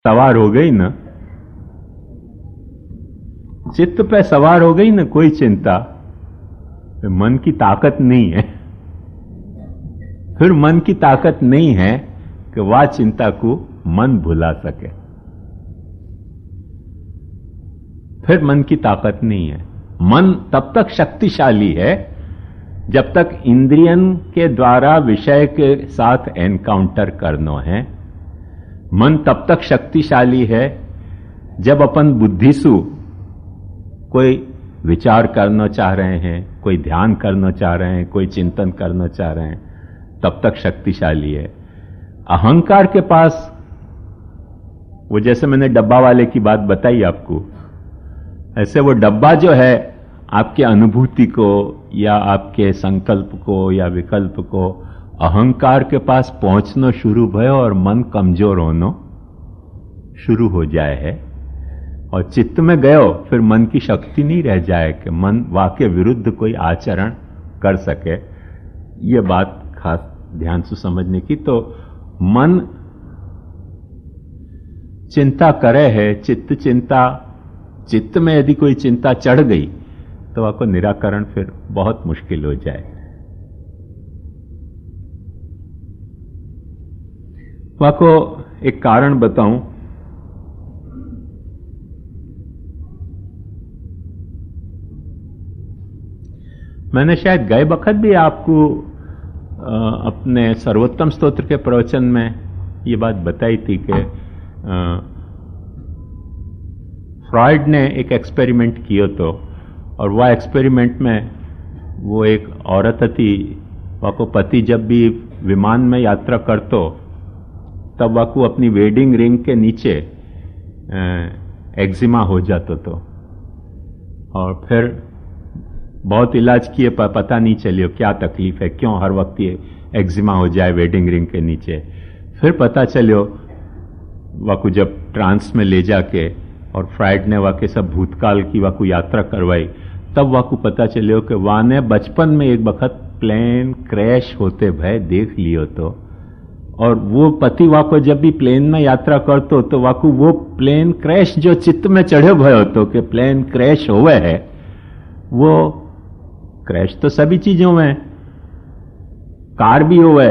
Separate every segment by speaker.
Speaker 1: सवार हो गई ना, चित्त पे सवार हो गई ना कोई चिंता, तो मन की ताकत नहीं है, फिर मन की ताकत नहीं है कि वह चिंता को मन भुला सके, फिर मन की ताकत नहीं है। मन तब तक शक्तिशाली है जब तक इंद्रियन के द्वारा विषय के साथ एनकाउंटर करना है। मन तब तक शक्तिशाली है जब अपन बुद्धिसु कोई विचार करना चाह रहे हैं, कोई ध्यान करना चाह रहे हैं, कोई चिंतन करना चाह रहे हैं, तब तक शक्तिशाली है। अहंकार के पास वो, जैसे मैंने डब्बा वाले की बात बताई आपको, ऐसे वो डब्बा जो है आपके अनुभूति को या आपके संकल्प को या विकल्प को अहंकार के पास पहुंचना शुरू भयो और मन कमजोर होना शुरू हो जाए है, और चित्त में गयो फिर मन की शक्ति नहीं रह जाए कि मन वाक्य विरुद्ध कोई आचरण कर सके। ये बात खास ध्यान से समझने की। तो मन चिंता करे है, चित्त में यदि कोई चिंता चढ़ गई तो आपको निराकरण फिर बहुत मुश्किल हो जाए। आपको एक कारण बताऊं, मैंने शायद गए वक्त भी आपको अपने सर्वोत्तम स्तोत्र के प्रवचन में ये बात बताई थी कि फ्रॉइड ने एक एक्सपेरिमेंट किया तो, और वह एक्सपेरिमेंट में वो एक औरत थी, वह को पति जब भी विमान में यात्रा करतो तब वह को अपनी वेडिंग रिंग के नीचे एक्जिमा हो जाता तो, और फिर बहुत इलाज किए पर पता नहीं चलियो क्या तकलीफ है, क्यों हर वक्त ये एक्जिमा हो जाए वेडिंग रिंग के नीचे। फिर पता चलियो वह को जब ट्रांस में ले जाके और फ्राइड ने वह के सब भूतकाल की वह को यात्रा करवाई, तब वह को पता चलियो कि वह ने बचपन में एक वक्त प्लेन क्रैश होते भय देख लियो तो, और वो पति वह को जब भी प्लेन में यात्रा करतो तो वह को वो प्लेन क्रैश जो चित्त में चढ़े भयो तो कि प्लेन क्रैश होवे है, वो क्रैश तो सभी चीजों में, कार भी होवे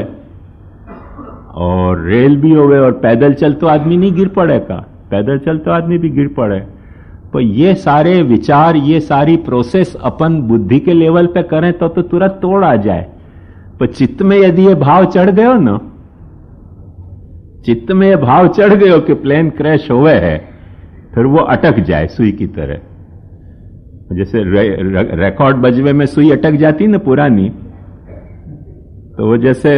Speaker 1: और रेल भी होवे और पैदल चल तो आदमी नहीं गिर पड़ेगा, पैदल चल तो आदमी भी गिर पड़े। तो ये सारे विचार, ये सारी प्रोसेस अपन बुद्धि के लेवल पे करें तो तुरंत तोड़ आ जाए। पर चित्त में यदि ये भाव चढ़ गयो ना, चित्त में ये भाव चढ़ गयो कि प्लेन क्रैश होवे है, फिर वो अटक जाए सुई की तरह। जैसे रिकॉर्ड बजवे में सुई अटक जाती ना पुरानी, तो वो जैसे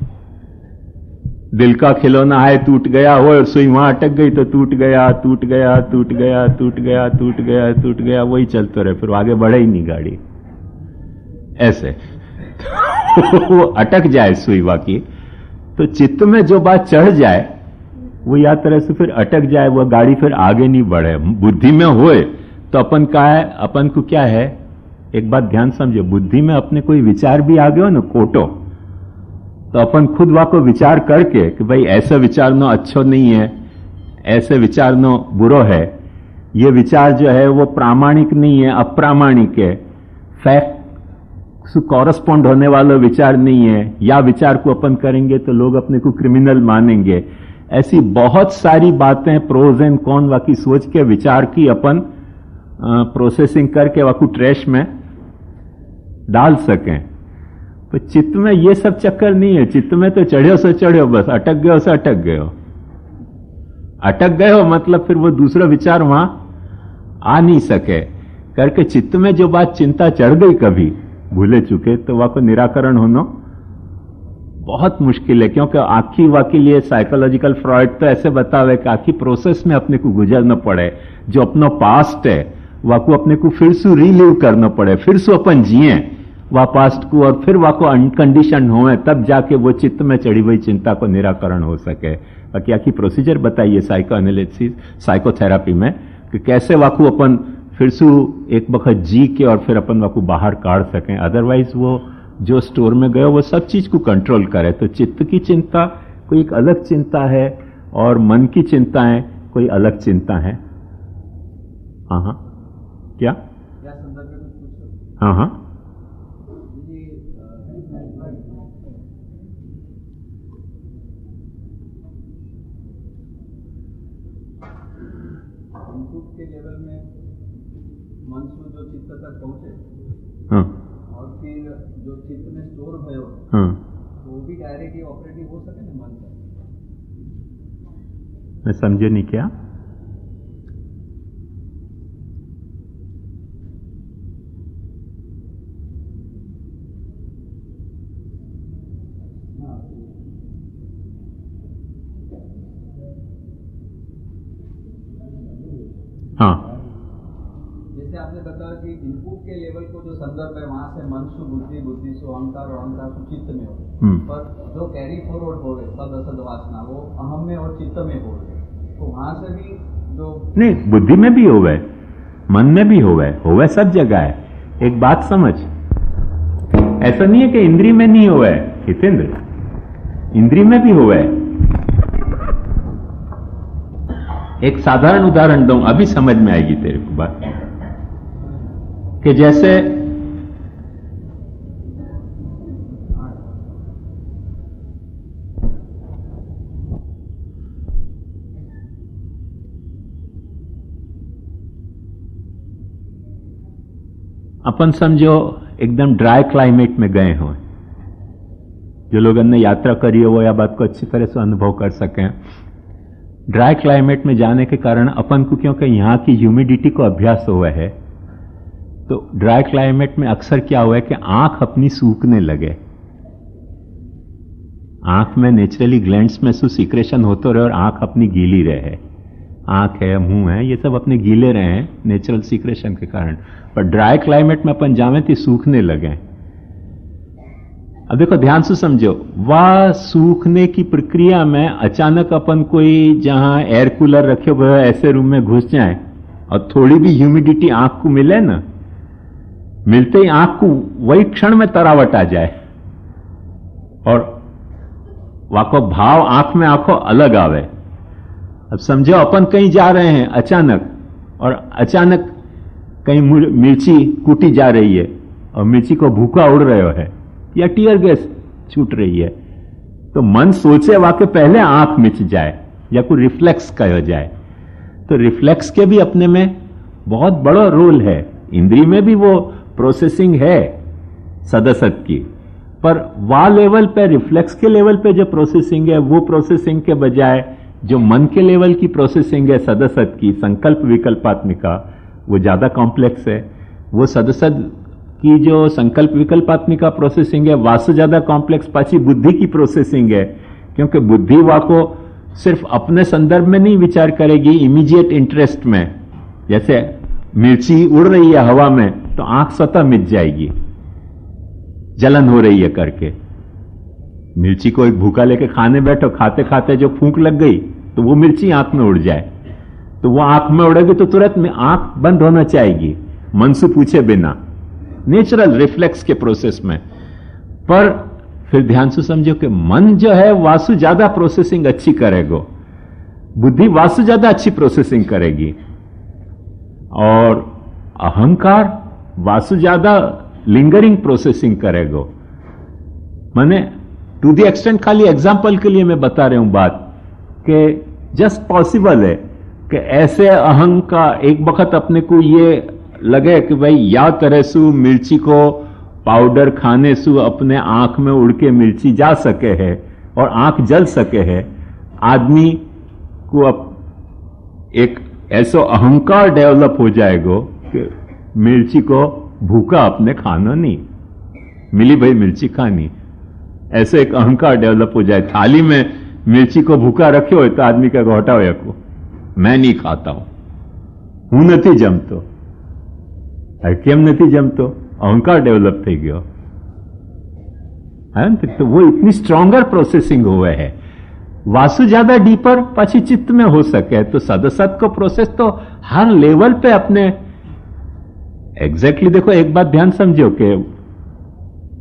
Speaker 1: दिल का खिलौना है टूट गया हो और सुई वहां अटक गई तो टूट गया, टूट गया, टूट गया, टूट गया, टूट गया, टूट गया, वही चलते रहे, फिर आगे बढ़े ही नहीं गाड़ी, ऐसे वो अटक जाए सुई वाकी। तो चित्त में जो बात चढ़ जाए वो या तरह से फिर अटक जाए, वो गाड़ी फिर आगे नहीं बढ़े। बुद्धि में होए तो अपन का है, अपन को क्या है, एक बात ध्यान समझो, बुद्धि में अपने कोई विचार भी आ गयो ना कोटो, तो अपन खुद वहां को विचार करके कि भाई ऐसा विचार नो अच्छो नहीं है, ऐसे विचार नो बुरो है, ये विचार जो है वो प्रामाणिक नहीं है, अप्रामाणिक है, फैक्ट से कॉरस्पॉन्ड होने वाला विचार नहीं है, या विचार को अपन करेंगे तो लोग अपने को क्रिमिनल मानेंगे। ऐसी बहुत सारी बातें प्रोज एंड कॉन वाकी सोच के विचार की अपन प्रोसेसिंग करके वाकू ट्रैश में डाल सकें। तो चित्त में ये सब चक्कर नहीं है, चित्त में तो चढ़्यो से चढ़्यो, बस अटक गयो से अटक गयो, अटक गयो मतलब फिर वो दूसरा विचार वहां आ नहीं सके करके। चित्त में जो बात चिंता चढ़ गई कभी भूले चुके, तो वह को निराकरण होना बहुत मुश्किल है, क्योंकि आखिर वाकई लिए साइकोलॉजिकल फ्रॉइड तो ऐसे बतावे कि आखिर प्रोसेस में अपने को गुजरना पड़े, जो अपना पास्ट है वह को अपने को फिर से रिलीव करना पड़े, फिर से अपन जिए वह पास्ट को, और फिर वह को अनकंडीशन होए, तब जाके वो चित्त में चढ़ी हुई चिंता को निराकरण हो सके। बाकी आखिर प्रोसीजर बताइए साइको एनालिसिस, साइकोथेरापी में, कि कैसे वह को अपन फिर से एक वक्त जी के और फिर अपन वह को बाहर काढ़ सकें। अदरवाइज वो जो स्टोर में गए वो सब चीज को कंट्रोल करे। तो चित्त की चिंता कोई एक अलग चिंता है और मन की चिंताएं कोई अलग चिंता है? हाँ हाँ, क्या? हाँ हाँ,
Speaker 2: के लेवल में मन जो चित्त तक पहुंचे,
Speaker 1: हाँ,
Speaker 2: और फिर जो चित्त में स्टोर भयो,
Speaker 1: हाँ,
Speaker 2: वो भी डायरेक्टली ऑपरेटिव हो सके ना मन का।
Speaker 1: मैं समझे नहीं क्या? हाँ,
Speaker 2: जैसे आपने बताया कि इनपुट के लेवल को जो संदर्भ है वहां से मन सु बुद्धि, बुद्धि सु अहंकार और अहंकार सु चित्त में हो, पर जो कैरी फॉरवर्ड हो गए सद असद वासना वो अहम में और चित्त में हो गए, तो वहां से भी जो
Speaker 1: नहीं, बुद्धि में भी होवे, मन में भी होवे सब जगह है। एक बात समझ, ऐसा नहीं है कि इंद्री में नहीं होवे हितेंद्र, इंद्री में भी होवे। एक साधारण उदाहरण दूं, अभी समझ में आएगी तेरे को बात, कि जैसे अपन समझो एकदम ड्राई क्लाइमेट में गए हों, जो लोगों ने यात्रा करी है वो यह बात को अच्छी तरह से अनुभव कर सकें। ड्राई क्लाइमेट में जाने के कारण अपन को, क्योंकि यहां की ह्यूमिडिटी को अभ्यास हुआ है, तो ड्राई क्लाइमेट में अक्सर क्या हुआ है कि आंख अपनी सूखने लगे, आंख में नेचुरली ग्लैंड्स में सीक्रेशन होते रहे और आंख अपनी गीली रहे, आंख है, मुंह है, ये सब अपने गीले रहे हैं नेचुरल सीक्रेशन के कारण। पर ड्राई क्लाइमेट में अपन जावे तो सूखने लगे। अब देखो ध्यान से समझो, वह सूखने की प्रक्रिया में अचानक अपन कोई जहां एयर कूलर रखे हुए ऐसे रूम में घुस जाए और थोड़ी भी ह्यूमिडिटी आंख को मिले ना, मिलते ही आंख को वही क्षण में तरावट आ जाए और वाको भाव आंख में आंखों अलग आवे। अब समझो अपन कहीं जा रहे हैं अचानक, और अचानक कहीं मिर्ची कूटी जा रही है और मिर्ची को भूखा उड़ रहे है या टीयर गैस छूट रही है, तो मन सोचे वाके पहले आंख मिच जाए या कोई रिफ्लेक्स कहा जाए। तो रिफ्लेक्स के भी अपने में बहुत बड़ा रोल है, इंद्री में भी वो प्रोसेसिंग है सदसत की, पर वह लेवल पे, रिफ्लेक्स के लेवल पे जो प्रोसेसिंग है, वो प्रोसेसिंग के बजाय जो मन के लेवल की प्रोसेसिंग है सदसत की, संकल्प विकल्पात्मिका, वो ज्यादा कॉम्प्लेक्स है। वो सदसत की जो संकल्प विकल्पात्मिका प्रोसेसिंग है, वासु ज्यादा कॉम्प्लेक्स पाची बुद्धि की प्रोसेसिंग है, क्योंकि बुद्धि वा को सिर्फ अपने संदर्भ में नहीं विचार करेगी, इमीडिएट इंटरेस्ट में। जैसे मिर्ची उड़ रही है हवा में तो आंख स्वतः मिट जाएगी, जलन हो रही है करके। मिर्ची को एक भूखा लेके खाने बैठो, खाते खाते जो फूंक लग गई तो वो मिर्ची आंख में उड़ जाए, तो वो आंख में उड़ेगी तो तुरंत में आंख बंद होना चाहेगी, मन से पूछे बिना, नेचुरल रिफ्लेक्स के प्रोसेस में। पर फिर ध्यान से समझो कि मन जो है वासु ज्यादा प्रोसेसिंग अच्छी करेगा, बुद्धि वासु ज्यादा अच्छी प्रोसेसिंग करेगी, और अहंकार वासु ज्यादा लिंगरिंग प्रोसेसिंग करेगा। माने टू दी एक्सटेंट, खाली एग्जाम्पल के लिए मैं बता रहा हूं बात, कि जस्ट पॉसिबल है कि ऐसे अहंग का एक वक्त अपने को ये लगे कि भाई या तरह से मिर्ची को पाउडर खाने से अपने आंख में उड़ के मिर्ची जा सके है और आंख जल सके है, आदमी को अब एक ऐसा अहंकार डेवलप हो जाएगा कि मिर्ची को भूखा अपने खाना नहीं, मिली भाई मिर्ची खानी, ऐसे एक अहंकार डेवलप हो जाए। थाली में मिर्ची को भूखा रखे हो तो आदमी का घोटा हो को मैं नहीं खाता हूं नहीं जमतो, केम नहीं जमतो, अहंकार डेवलप થઈ ગયો है। तो वो इतनी स्ट्रॉन्गर प्रोसेसिंग हुए है, वासु ज्यादा डीपर पाची चित्त में हो सके, तो सदसत को प्रोसेस तो हर लेवल पे अपने एग्जैक्टली देखो एक बात ध्यान समझो कि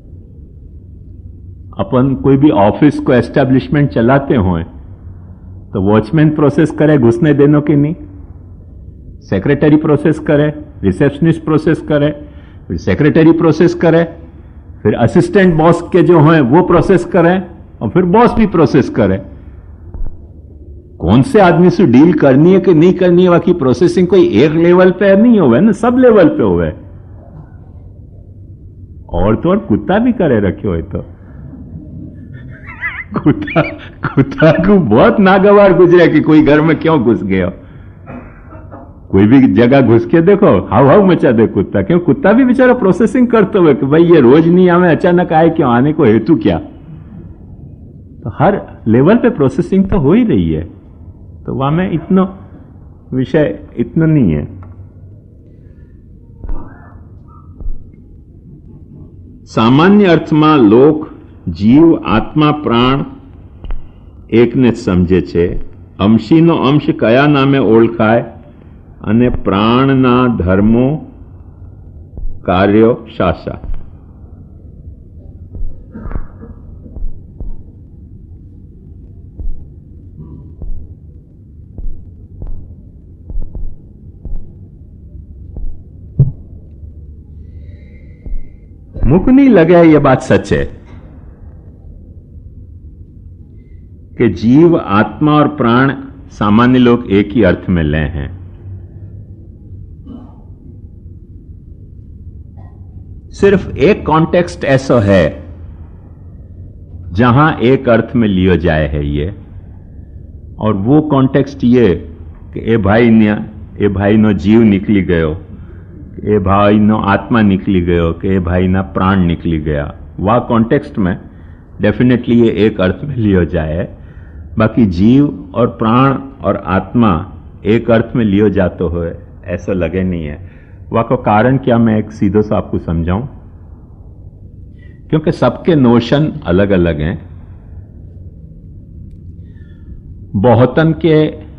Speaker 1: अपन कोई भी ऑफिस को एस्टेब्लिशमेंट चलाते हो तो वॉचमैन प्रोसेस करे घुसने देने की नहीं, सेक्रेटरी प्रोसेस करे, रिसेप्शनिस्ट प्रोसेस करे, फिर सेक्रेटरी प्रोसेस करे, फिर असिस्टेंट बॉस के जो हैं वो प्रोसेस करें, और फिर बॉस भी प्रोसेस करे। कौन से आदमी से डील करनी है कि नहीं करनी है, बाकी प्रोसेसिंग कोई एक लेवल पे नहीं होवे ना, सब लेवल पे होवे। और तो और कुत्ता भी करे रखे हो तो कुत्ता को बहुत नागवार गुजरे कि कोई घर में क्यों घुस गया। कोई भी जगह घुस के देखो, हाउ हाउ मचा दे कुत्ता, क्यों कुत्ता भी बेचारा प्रोसेसिंग करते हुए कि भाई ये रोज नहीं आवे, अचानक आए, क्यों आने को हेतु क्या। तो हर लेवल पे प्रोसेसिंग तो हो ही रही है, तो वहां में इतना विषय इतना नहीं है। सामान्य अर्थ में लोग जीव, आत्मा, प्राण एक ने समझे छे। अंशीनो अंश कया नामे ओळखाय અને પ્રાણના ધર્મો કાર્યો શાસા। मुख नहीं लगे, ये बात सच है कि जीव, आत्मा और प्राण सामान्य लोग एक ही अर्थ में ले हैं। सिर्फ एक कॉन्टेक्स्ट ऐसा है जहां एक अर्थ में लियो जाए है ये, और वो कॉन्टेक्स्ट ये कि ए भाई नो जीव निकली गयो, ए भाई नो आत्मा निकली गयो, कि ए भाई ना प्राण निकली गया। वह कॉन्टेक्स्ट में डेफिनेटली ये एक अर्थ में लियो जाए। बाकी जीव और प्राण और आत्मा एक अर्थ में लियो जाते हुए ऐसा लगे नहीं है। वह को कारण क्या, मैं एक सीधो सा आपको समझाऊं, क्योंकि सबके नोशन अलग अलग हैं। बहुतन के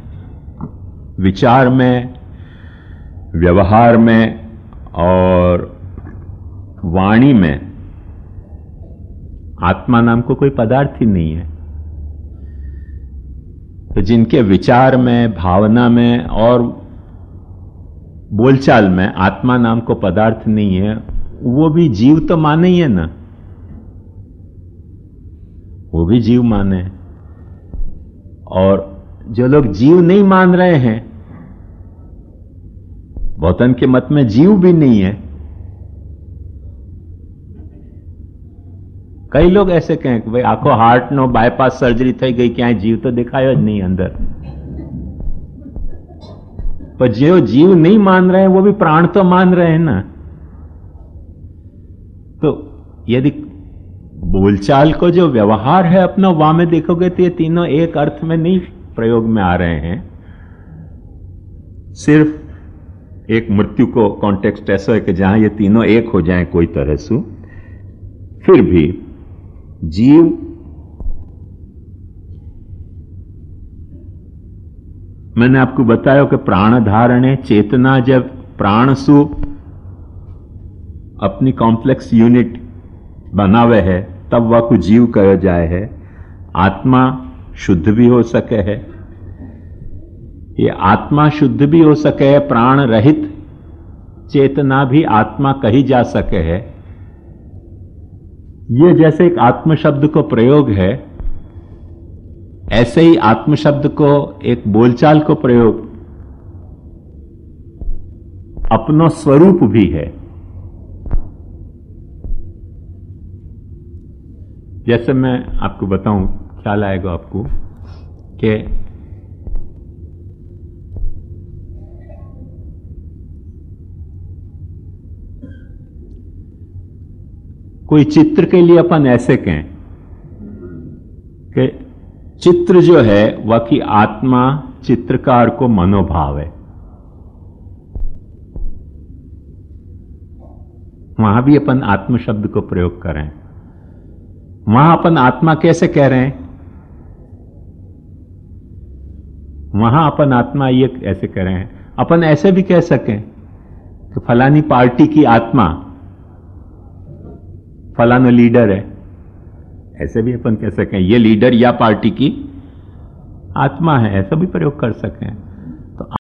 Speaker 1: विचार में, व्यवहार में और वाणी में आत्मा नाम को कोई पदार्थ ही नहीं है। तो जिनके विचार में, भावना में और बोलचाल में आत्मा नाम को पदार्थ नहीं है, वो भी जीव तो माने ही है ना, वो भी जीव माने। और जो लोग जीव नहीं मान रहे हैं, बहुतन के मत में जीव भी नहीं है। कई लोग ऐसे कहें कि भाई आखो हार्ट नो बायपास सर्जरी थई गई, क्या जीव तो दिखायो ज नहीं अंदर। पर जो जीव नहीं मान रहे हैं वो भी प्राण तो मान रहे हैं ना। तो यदि बोलचाल को जो व्यवहार है अपना, वहां में देखोगे तो ये तीनों एक अर्थ में नहीं प्रयोग में आ रहे हैं। सिर्फ एक मृत्यु को कॉन्टेक्स्ट ऐसा है कि जहां ये तीनों एक हो जाएं कोई तरह से, फिर भी जीव मैंने आपको बताया कि प्राण धारणे चेतना, जब प्राण सु अपनी कॉम्प्लेक्स यूनिट बनावे है तब वह को जीव कहा जाए है। आत्मा शुद्ध भी हो सके है, ये आत्मा शुद्ध भी हो सके है, प्राण रहित चेतना भी आत्मा कही जा सके है। ये जैसे एक आत्म शब्द को प्रयोग है, ऐसे ही आत्म शब्द को एक बोलचाल को प्रयोग अपनो स्वरूप भी है। जैसे मैं आपको बताऊं, ख्याल आएगा आपको कि कोई चित्र के लिए अपन ऐसे कहें कि चित्र जो है वह की आत्मा चित्रकार को मनोभाव है। वहां भी अपन आत्म शब्द को प्रयोग करें। वहां अपन आत्मा कैसे कह रहे हैं? वहां अपन आत्मा ये ऐसे कह रहे हैं। अपन ऐसे भी कह सकें कि फलानी पार्टी की आत्मा फलाना लीडर है, ऐसे भी अपन कह सकें ये लीडर या पार्टी की आत्मा है, ऐसा भी प्रयोग कर सकें।